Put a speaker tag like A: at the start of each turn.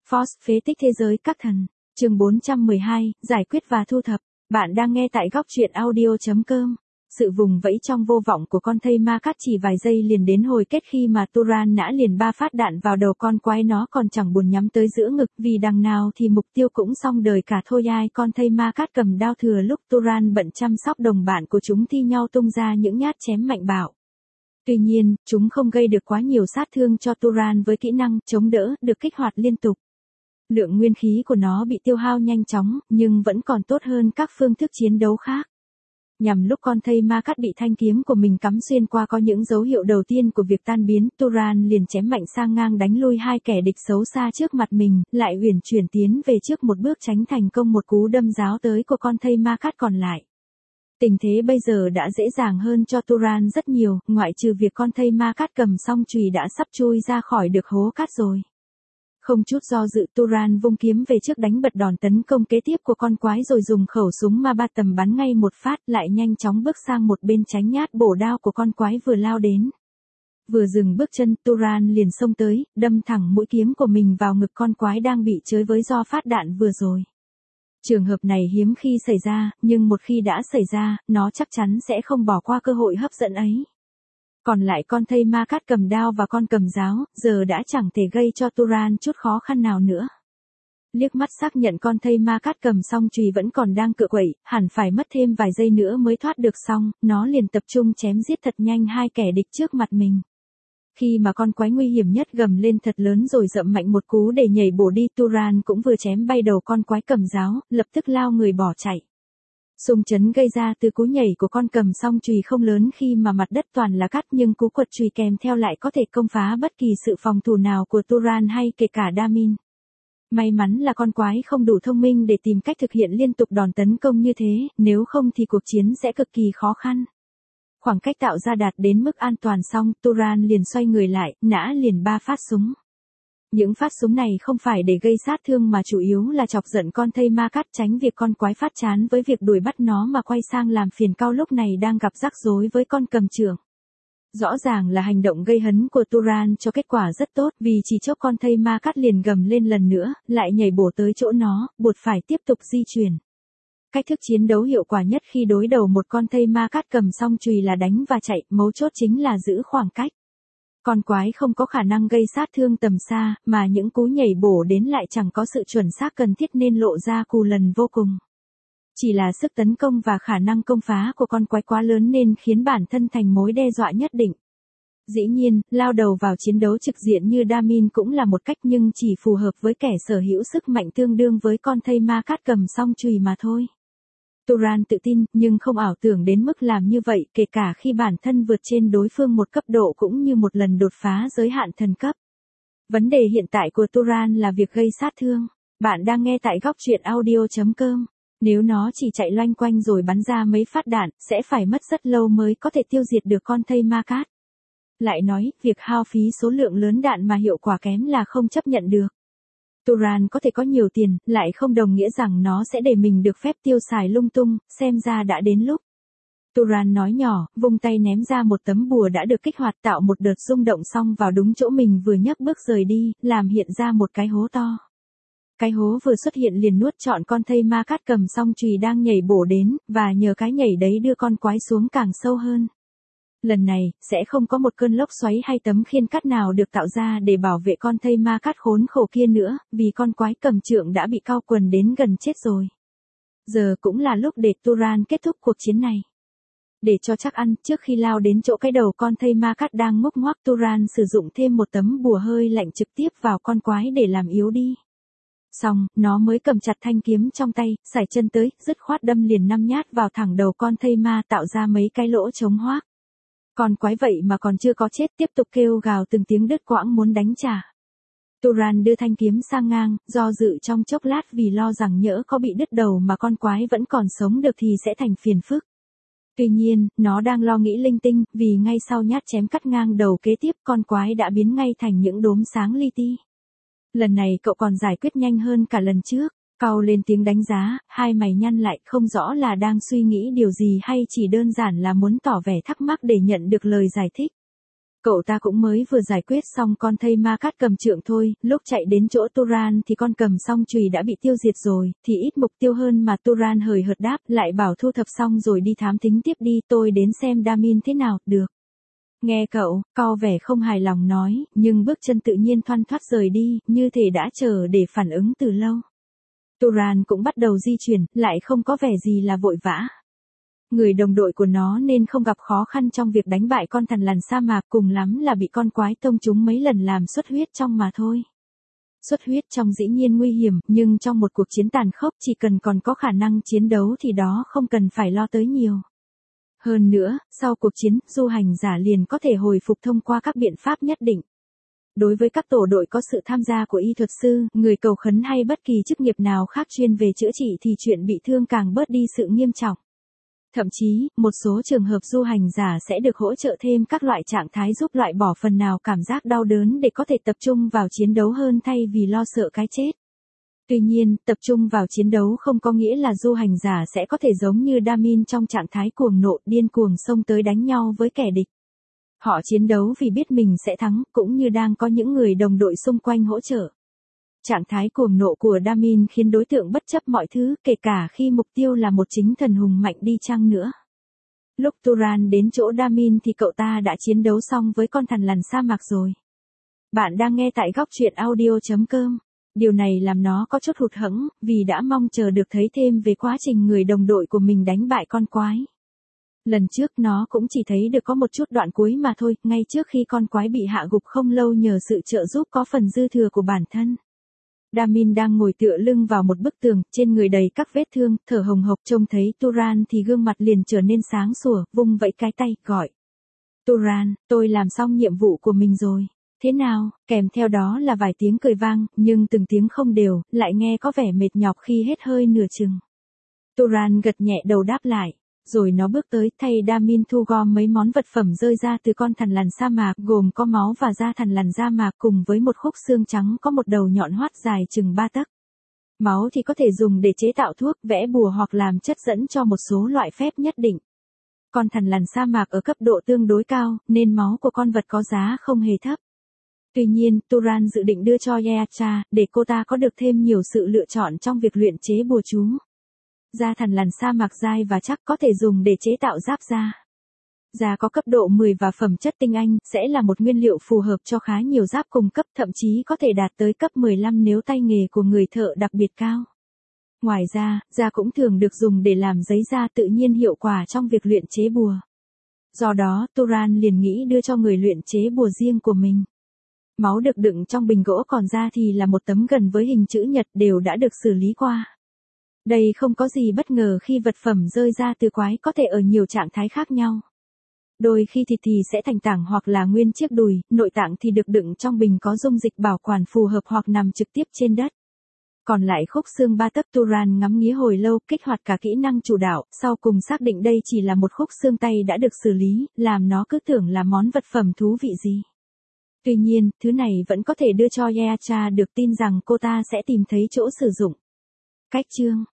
A: Force phế tích thế giới các thần. Chương 412, giải quyết và thu thập. Bạn đang nghe tại góc truyện audio.com. Sự vùng vẫy trong vô vọng của con thây ma cát chỉ vài giây liền đến hồi kết khi mà Turan nã liền 3 phát đạn vào đầu con quái, nó còn chẳng buồn nhắm tới giữa ngực vì đằng nào thì mục tiêu cũng xong đời cả thôi. Ai con thây ma cát cầm đao thừa lúc Turan bận chăm sóc đồng bạn của chúng thi nhau tung ra những nhát chém mạnh bạo. Tuy nhiên, chúng không gây được quá nhiều sát thương cho Turan với kỹ năng chống đỡ được kích hoạt liên tục. Lượng nguyên khí của nó bị tiêu hao nhanh chóng, nhưng vẫn còn tốt hơn các phương thức chiến đấu khác. Nhằm lúc con thây ma cát bị thanh kiếm của mình cắm xuyên qua có những dấu hiệu đầu tiên của việc tan biến, Turan liền chém mạnh sang ngang đánh lui 2 kẻ địch xấu xa trước mặt mình, lại uyển chuyển tiến về trước một bước tránh thành công một cú đâm giáo tới của con thây ma cát còn lại. Tình thế bây giờ đã dễ dàng hơn cho Turan rất nhiều, ngoại trừ việc con thây ma cát cầm song chùy đã sắp chui ra khỏi được hố cát rồi. Không chút do dự, Turan vung kiếm về trước đánh bật đòn tấn công kế tiếp của con quái rồi dùng khẩu súng ma ba tầm bắn ngay một phát, lại nhanh chóng bước sang một bên tránh nhát bổ đao của con quái vừa lao đến. Vừa dừng bước chân, Turan liền xông tới, đâm thẳng mũi kiếm của mình vào ngực con quái đang bị chới với do phát đạn vừa rồi. Trường hợp này hiếm khi xảy ra, nhưng một khi đã xảy ra, nó chắc chắn sẽ không bỏ qua cơ hội hấp dẫn ấy. Còn lại con thây ma cát cầm đao và con cầm giáo, giờ đã chẳng thể gây cho Turan chút khó khăn nào nữa. Liếc mắt xác nhận con thây ma cát cầm song chùy vẫn còn đang cựa quậy, hẳn phải mất thêm vài giây nữa mới thoát được xong, nó liền tập trung chém giết thật nhanh 2 kẻ địch trước mặt mình. Khi mà con quái nguy hiểm nhất gầm lên thật lớn rồi dậm mạnh một cú để nhảy bổ đi, Turan cũng vừa chém bay đầu con quái cầm giáo, lập tức lao người bỏ chạy. Xung chấn gây ra từ cú nhảy của con cầm song chùy không lớn khi mà mặt đất toàn là cát, nhưng cú quật chùy kèm theo lại có thể công phá bất kỳ sự phòng thủ nào của Turan hay kể cả Damin. May mắn là con quái không đủ thông minh để tìm cách thực hiện liên tục đòn tấn công như thế, nếu không thì cuộc chiến sẽ cực kỳ khó khăn. Khoảng cách tạo ra đạt đến mức an toàn xong, Turan liền xoay người lại, nã liền 3 phát súng. Những phát súng này không phải để gây sát thương mà chủ yếu là chọc giận con thây ma cát, tránh việc con quái phát chán với việc đuổi bắt nó mà quay sang làm phiền Cao lúc này đang gặp rắc rối với con cầm chưởng. Rõ ràng là hành động gây hấn của Turan cho kết quả rất tốt, vì chỉ chốc con thây ma cát liền gầm lên lần nữa, lại nhảy bổ tới chỗ nó, buộc phải tiếp tục di chuyển. Cách thức chiến đấu hiệu quả nhất khi đối đầu một con thây ma cát cầm song chùy là đánh và chạy, mấu chốt chính là giữ khoảng cách. Con quái không có khả năng gây sát thương tầm xa, mà những cú nhảy bổ đến lại chẳng có sự chuẩn xác cần thiết nên lộ ra cù lần vô cùng. Chỉ là sức tấn công và khả năng công phá của con quái quá lớn nên khiến bản thân thành mối đe dọa nhất định. Dĩ nhiên, lao đầu vào chiến đấu trực diện như Damin cũng là một cách, nhưng chỉ phù hợp với kẻ sở hữu sức mạnh tương đương với con thây ma cát cầm song chùy mà thôi. Turan tự tin, nhưng không ảo tưởng đến mức làm như vậy, kể cả khi bản thân vượt trên đối phương một cấp độ cũng như một lần đột phá giới hạn thần cấp. Vấn đề hiện tại của Turan là việc gây sát thương. Bạn đang nghe tại góc truyện audio.com. Nếu nó chỉ chạy loanh quanh rồi bắn ra mấy phát đạn, sẽ phải mất rất lâu mới có thể tiêu diệt được con thây ma cát. Lại nói, việc hao phí số lượng lớn đạn mà hiệu quả kém là không chấp nhận được. Turan có thể có nhiều tiền, lại không đồng nghĩa rằng nó sẽ để mình được phép tiêu xài lung tung, xem ra đã đến lúc. Turan nói nhỏ, vung tay ném ra một tấm bùa đã được kích hoạt, tạo một đợt rung động xong vào đúng chỗ mình vừa nhấc bước rời đi, làm hiện ra một cái hố to. Cái hố vừa xuất hiện liền nuốt trọn con thây ma cát cầm song chùy đang nhảy bổ đến, và nhờ cái nhảy đấy đưa con quái xuống càng sâu hơn. Lần này, sẽ không có một cơn lốc xoáy hay tấm khiên cát nào được tạo ra để bảo vệ con thây ma cát khốn khổ kia nữa, vì con quái cầm chưởng đã bị cao quần đến gần chết rồi. Giờ cũng là lúc để Turan kết thúc cuộc chiến này. Để cho chắc ăn, trước khi lao đến chỗ cái đầu con thây ma cát đang ngốc ngoác, Turan sử dụng thêm một tấm bùa hơi lạnh trực tiếp vào con quái để làm yếu đi. Xong, nó mới cầm chặt thanh kiếm trong tay, sải chân tới, dứt khoát đâm liền 5 nhát vào thẳng đầu con thây ma, tạo ra mấy cái lỗ trống hoác. Con quái vậy mà còn chưa có chết, tiếp tục kêu gào từng tiếng đứt quãng muốn đánh trả. Turan đưa thanh kiếm sang ngang, do dự trong chốc lát vì lo rằng nhỡ có bị đứt đầu mà con quái vẫn còn sống được thì sẽ thành phiền phức. Tuy nhiên, nó đang lo nghĩ linh tinh, vì ngay sau nhát chém cắt ngang đầu kế tiếp, con quái đã biến ngay thành những đốm sáng li ti. Lần này cậu còn giải quyết nhanh hơn cả lần trước. Cau lên tiếng đánh giá, hai mày nhăn lại, không rõ là đang suy nghĩ điều gì hay chỉ đơn giản là muốn tỏ vẻ thắc mắc để nhận được lời giải thích. Cậu ta cũng mới vừa giải quyết xong con thây ma cát cầm trượng thôi, lúc chạy đến chỗ Turan thì con cầm song chùy đã bị tiêu diệt rồi, thì ít mục tiêu hơn mà. Turan hời hợt đáp, lại bảo thu thập xong rồi đi thám thính tiếp đi, tôi đến xem Damin thế nào, được. Nghe cậu, cau vẻ không hài lòng nói, nhưng bước chân tự nhiên thoăn thoắt rời đi, như thể đã chờ để phản ứng từ lâu. Turan cũng bắt đầu di chuyển, lại không có vẻ gì là vội vã. Người đồng đội của nó nên không gặp khó khăn trong việc đánh bại con thằn lằn sa mạc, cùng lắm là bị con quái tông chúng mấy lần làm xuất huyết trong mà thôi. Xuất huyết trong dĩ nhiên nguy hiểm, nhưng trong một cuộc chiến tàn khốc chỉ cần còn có khả năng chiến đấu thì đó không cần phải lo tới nhiều. Hơn nữa, sau cuộc chiến, du hành giả liền có thể hồi phục thông qua các biện pháp nhất định. Đối với các tổ đội có sự tham gia của y thuật sư, người cầu khấn hay bất kỳ chức nghiệp nào khác chuyên về chữa trị thì chuyện bị thương càng bớt đi sự nghiêm trọng. Thậm chí, một số trường hợp du hành giả sẽ được hỗ trợ thêm các loại trạng thái giúp loại bỏ phần nào cảm giác đau đớn để có thể tập trung vào chiến đấu hơn thay vì lo sợ cái chết. Tuy nhiên, tập trung vào chiến đấu không có nghĩa là du hành giả sẽ có thể giống như Damin trong trạng thái cuồng nộ điên cuồng xông tới đánh nhau với kẻ địch. Họ chiến đấu vì biết mình sẽ thắng, cũng như đang có những người đồng đội xung quanh hỗ trợ. Trạng thái cuồng nộ của Damin khiến đối tượng bất chấp mọi thứ, kể cả khi mục tiêu là một chính thần hùng mạnh đi chăng nữa. Lúc Turan đến chỗ Damin thì cậu ta đã chiến đấu xong với con thằn lằn sa mạc rồi. Bạn đang nghe tại góc truyện audio.com. Điều này làm nó có chút hụt hẫng, vì đã mong chờ được thấy thêm về quá trình người đồng đội của mình đánh bại con quái. Lần trước nó cũng chỉ thấy được có một chút đoạn cuối mà thôi, ngay trước khi con quái bị hạ gục không lâu nhờ sự trợ giúp có phần dư thừa của bản thân. Damin đang ngồi tựa lưng vào một bức tường, trên người đầy các vết thương, thở hồng hộc. Trông thấy Turan thì gương mặt liền trở nên sáng sủa, vung vẫy cái tay, gọi. Turan, tôi làm xong nhiệm vụ của mình rồi. Thế nào? Kèm theo đó là vài tiếng cười vang, nhưng từng tiếng không đều, lại nghe có vẻ mệt nhọc khi hết hơi nửa chừng. Turan gật nhẹ đầu đáp lại. Rồi nó bước tới thay Damin thu gom mấy món vật phẩm rơi ra từ con thằn lằn sa mạc, gồm có máu và da thằn lằn sa mạc cùng với một khúc xương trắng có một đầu nhọn hoắt dài chừng 3 tấc. Máu thì có thể dùng để chế tạo thuốc, vẽ bùa hoặc làm chất dẫn cho một số loại phép nhất định. Con thằn lằn sa mạc ở cấp độ tương đối cao, nên máu của con vật có giá không hề thấp. Tuy nhiên, Turan dự định đưa cho Yeacha, để cô ta có được thêm nhiều sự lựa chọn trong việc luyện chế bùa chú. Da thằn lằn sa mạc dai và chắc có thể dùng để chế tạo giáp da. Da có cấp độ 10 và phẩm chất tinh anh sẽ là một nguyên liệu phù hợp cho khá nhiều giáp cùng cấp, thậm chí có thể đạt tới cấp 15 nếu tay nghề của người thợ đặc biệt cao. Ngoài ra, da cũng thường được dùng để làm giấy da tự nhiên hiệu quả trong việc luyện chế bùa. Do đó, Turan liền nghĩ đưa cho người luyện chế bùa riêng của mình. Máu được đựng trong bình gỗ, còn da thì là một tấm gần với hình chữ nhật đều đã được xử lý qua. Đây không có gì bất ngờ khi vật phẩm rơi ra từ quái có thể ở nhiều trạng thái khác nhau. Đôi khi thịt thì sẽ thành tảng hoặc là nguyên chiếc đùi, nội tạng thì được đựng trong bình có dung dịch bảo quản phù hợp hoặc nằm trực tiếp trên đất. Còn lại khúc xương 3 tấc, Turan ngắm nghía hồi lâu, kích hoạt cả kỹ năng chủ đạo, sau cùng xác định đây chỉ là một khúc xương tay đã được xử lý, làm nó cứ tưởng là món vật phẩm thú vị gì. Tuy nhiên, thứ này vẫn có thể đưa cho Yeacha được tin rằng cô ta sẽ tìm thấy chỗ sử dụng. Cách chương